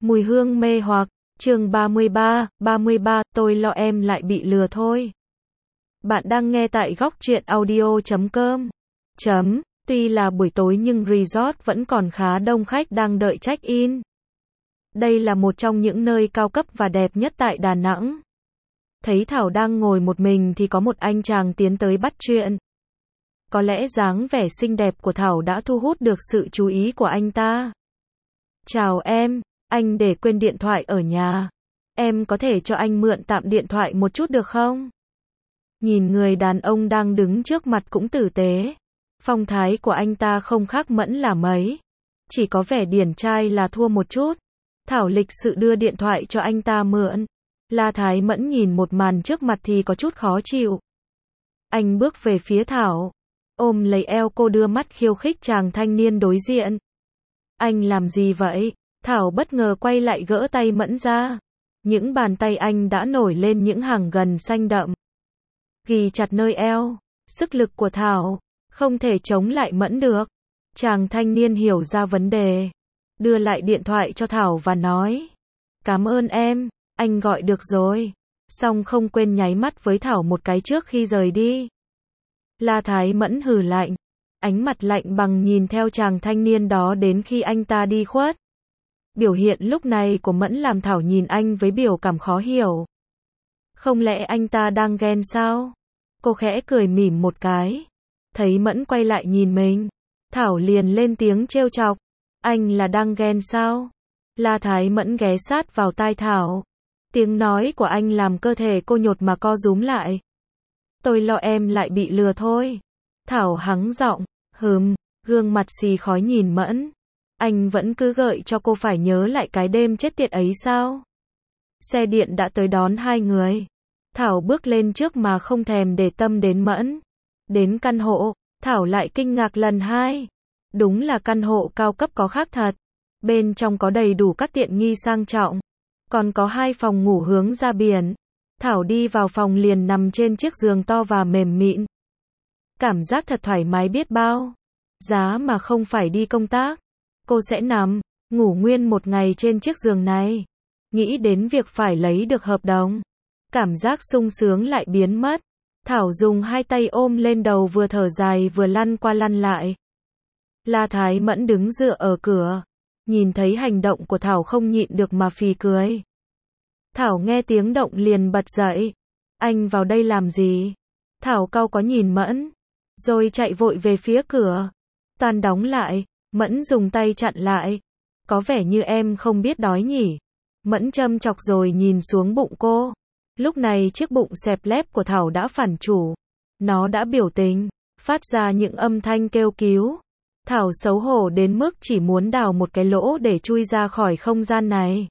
Mùi hương mê hoặc, chương 33, tôi lo em lại bị lừa thôi. Bạn đang nghe tại góc truyện audio.com. Tuy là buổi tối nhưng resort vẫn còn khá đông khách đang đợi check-in. Đây là một trong những nơi cao cấp và đẹp nhất tại Đà Nẵng. Thấy Thảo đang ngồi một mình thì có một anh chàng tiến tới bắt chuyện. Có lẽ dáng vẻ xinh đẹp của Thảo đã thu hút được sự chú ý của anh ta. Chào em, anh để quên điện thoại ở nhà. Em có thể cho anh mượn tạm điện thoại một chút được không? Nhìn người đàn ông đang đứng trước mặt cũng tử tế. Phong thái của anh ta không khác Mẫn là mấy. Chỉ có vẻ điển trai là thua một chút. Thảo lịch sự đưa điện thoại cho anh ta mượn. La Thái Mẫn nhìn một màn trước mặt thì có chút khó chịu. Anh bước về phía Thảo, ôm lấy eo cô đưa mắt khiêu khích chàng thanh niên đối diện. Anh làm gì vậy? Thảo bất ngờ quay lại gỡ tay Mẫn ra. Những bàn tay anh đã nổi lên những hàng gân xanh đậm. Ghì chặt nơi eo. Sức lực của Thảo không thể chống lại Mẫn được. Chàng thanh niên hiểu ra vấn đề. Đưa lại điện thoại cho Thảo và nói. Cảm ơn em, anh gọi được rồi. Xong không quên nháy mắt với Thảo một cái trước khi rời đi. La Thái Mẫn hừ lạnh. Ánh mặt lạnh bằng nhìn theo chàng thanh niên đó đến khi anh ta đi khuất. Biểu hiện lúc này của Mẫn làm Thảo nhìn anh với biểu cảm khó hiểu. Không lẽ anh ta đang ghen sao? Cô khẽ cười mỉm một cái. Thấy Mẫn quay lại nhìn mình, Thảo liền lên tiếng trêu chọc. Anh là đang ghen sao? La Thái Mẫn ghé sát vào tai Thảo. Tiếng nói của anh làm cơ thể cô nhột mà co rúm lại. Tôi lo em lại bị lừa thôi. Thảo hắng giọng. Gương mặt xì khói nhìn Mẫn. Anh vẫn cứ gợi cho cô phải nhớ lại cái đêm chết tiệt ấy sao? Xe điện đã tới đón hai người. Thảo bước lên trước mà không thèm để tâm đến Mẫn. Đến căn hộ, Thảo lại kinh ngạc lần hai. Đúng là căn hộ cao cấp có khác thật. Bên trong có đầy đủ các tiện nghi sang trọng. Còn có hai phòng ngủ hướng ra biển. Thảo đi vào phòng liền nằm trên chiếc giường to và mềm mịn. Cảm giác thật thoải mái biết bao. Giá mà không phải đi công tác, cô sẽ nằm, ngủ nguyên một ngày trên chiếc giường này. Nghĩ đến việc phải lấy được hợp đồng. Cảm giác sung sướng lại biến mất. Thảo dùng hai tay ôm lên đầu vừa thở dài vừa lăn qua lăn lại. La Thái Mẫn đứng dựa ở cửa. Nhìn thấy hành động của Thảo không nhịn được mà phì cười. Thảo nghe tiếng động liền bật dậy. Anh vào đây làm gì? Thảo cau có nhìn Mẫn. Rồi chạy vội về phía cửa. Toàn đóng lại. Mẫn dùng tay chặn lại. Có vẻ như em không biết đói nhỉ? Mẫn châm chọc rồi nhìn xuống bụng cô. Lúc này chiếc bụng xẹp lép của Thảo đã phản chủ. Nó đã biểu tình, phát ra những âm thanh kêu cứu. Thảo xấu hổ đến mức chỉ muốn đào một cái lỗ để chui ra khỏi không gian này.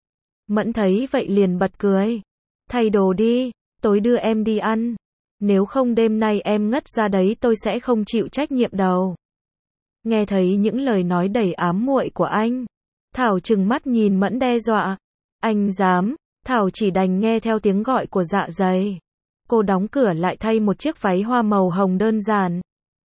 Mẫn thấy vậy liền bật cười. Thay đồ đi, tối đưa em đi ăn. Nếu không đêm nay em ngất ra đấy tôi sẽ không chịu trách nhiệm đâu. Nghe thấy những lời nói đầy ám muội của anh, Thảo trừng mắt nhìn Mẫn đe dọa. Anh dám? Thảo chỉ đành nghe theo tiếng gọi của dạ dày. Cô đóng cửa lại thay một chiếc váy hoa màu hồng đơn giản.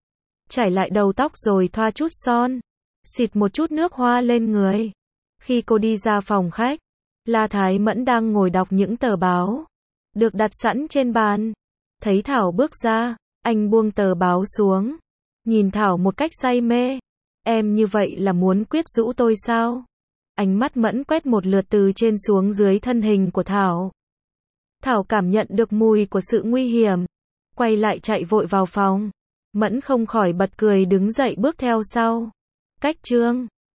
Chải lại đầu tóc rồi thoa chút son. Xịt một chút nước hoa lên người. Khi cô đi ra phòng khách, La Thái Mẫn đang ngồi đọc những tờ báo được đặt sẵn trên bàn. Thấy Thảo bước ra, anh buông tờ báo xuống. Nhìn Thảo một cách say mê. Em như vậy là muốn quyến rũ tôi sao? Ánh mắt Mẫn quét một lượt từ trên xuống dưới thân hình của Thảo. Thảo cảm nhận được mùi của sự nguy hiểm. Quay lại chạy vội vào phòng. Mẫn không khỏi bật cười đứng dậy bước theo sau. Cách chương